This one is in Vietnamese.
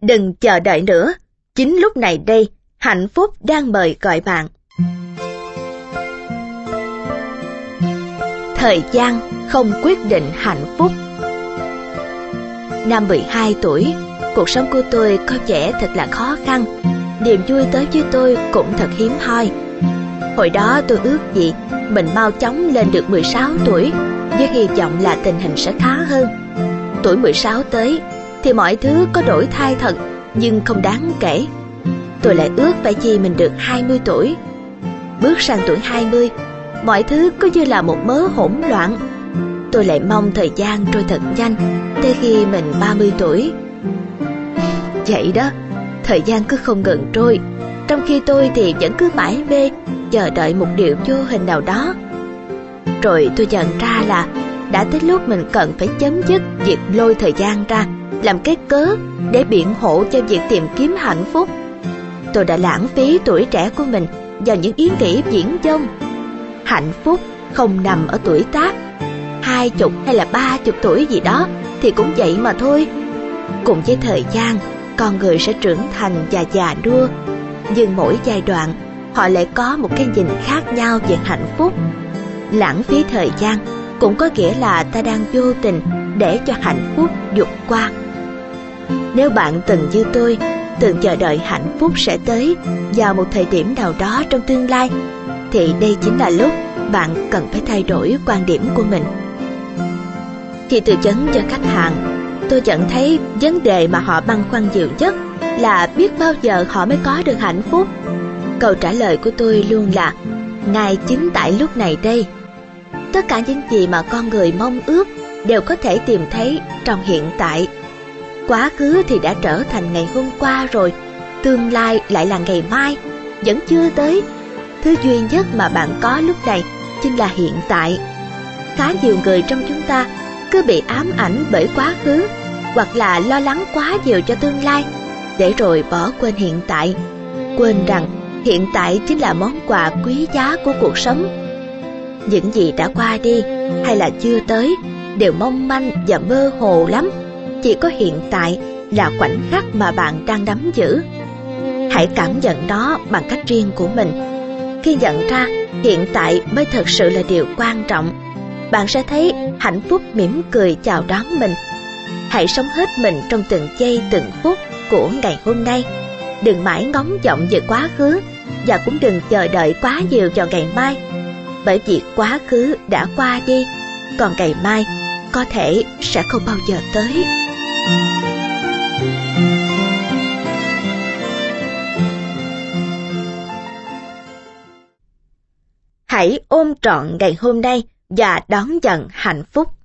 Đừng chờ đợi nữa, chính lúc này đây, hạnh phúc đang mời gọi bạn. Thời gian không quyết định hạnh phúc. Năm 12 tuổi, cuộc sống của tôi có vẻ thật là khó khăn. Niềm vui tới với tôi cũng thật hiếm hoi. Hồi đó tôi ước gì mình mau chóng lên được 16 tuổi, với hy vọng là tình hình sẽ khá hơn. Tuổi 16 tới thì mọi thứ có đổi thay thật, nhưng không đáng kể. Tôi lại ước phải chi mình được 20 tuổi. Bước sang tuổi 20, mọi thứ cứ như là một mớ hỗn loạn. Tôi lại mong thời gian trôi thật nhanh, tới khi mình 30 tuổi. Vậy đó, thời gian cứ không ngừng trôi, trong khi tôi thì vẫn cứ mải mê chờ đợi một điều vô hình nào đó. Rồi tôi nhận ra là đã tới lúc mình cần phải chấm dứt việc lôi thời gian ra làm cái cớ để biện hộ cho việc tìm kiếm hạnh phúc. Tôi đã lãng phí tuổi trẻ của mình vào những ý nghĩ viển vông. Hạnh phúc không nằm ở tuổi tác, 20 hay là 30 tuổi gì đó thì cũng vậy mà thôi. Cùng với thời gian, con người sẽ trưởng thành và già nua, nhưng mỗi giai đoạn họ lại có một cái nhìn khác nhau về hạnh phúc. Lãng phí thời gian cũng có nghĩa là ta đang vô tình để cho hạnh phúc vụt qua. Nếu bạn từng như tôi, từng chờ đợi hạnh phúc sẽ tới vào một thời điểm nào đó trong tương lai, thì đây chính là lúc bạn cần phải thay đổi quan điểm của mình. Khi tư vấn cho khách hàng, tôi nhận thấy vấn đề mà họ băn khoăn nhiều nhất là biết bao giờ họ mới có được hạnh phúc. Câu trả lời của tôi luôn là ngay chính tại lúc này đây. Tất cả những gì mà con người mong ước đều có thể tìm thấy trong hiện tại. Quá khứ thì đã trở thành ngày hôm qua rồi, tương lai lại là ngày mai, vẫn chưa tới. Thứ duy nhất mà bạn có lúc này chính là hiện tại. Khá nhiều người trong chúng ta cứ bị ám ảnh bởi quá khứ, hoặc là lo lắng quá nhiều cho tương lai, để rồi bỏ quên hiện tại, quên rằng hiện tại chính là món quà quý giá của cuộc sống. Những gì đã qua đi hay là chưa tới đều mong manh và mơ hồ lắm. Chỉ có hiện tại là khoảnh khắc mà bạn đang nắm giữ. Hãy cảm nhận nó bằng cách riêng của mình. Khi nhận ra hiện tại mới thực sự là điều quan trọng, bạn sẽ thấy hạnh phúc mỉm cười chào đón mình. Hãy sống hết mình trong từng giây từng phút của ngày hôm nay. Đừng mãi ngóng vọng về quá khứ, và cũng đừng chờ đợi quá nhiều vào ngày mai. Bởi vì quá khứ đã qua đi, còn ngày mai có thể sẽ không bao giờ tới. Hãy ôm trọn ngày hôm nay và đón nhận hạnh phúc.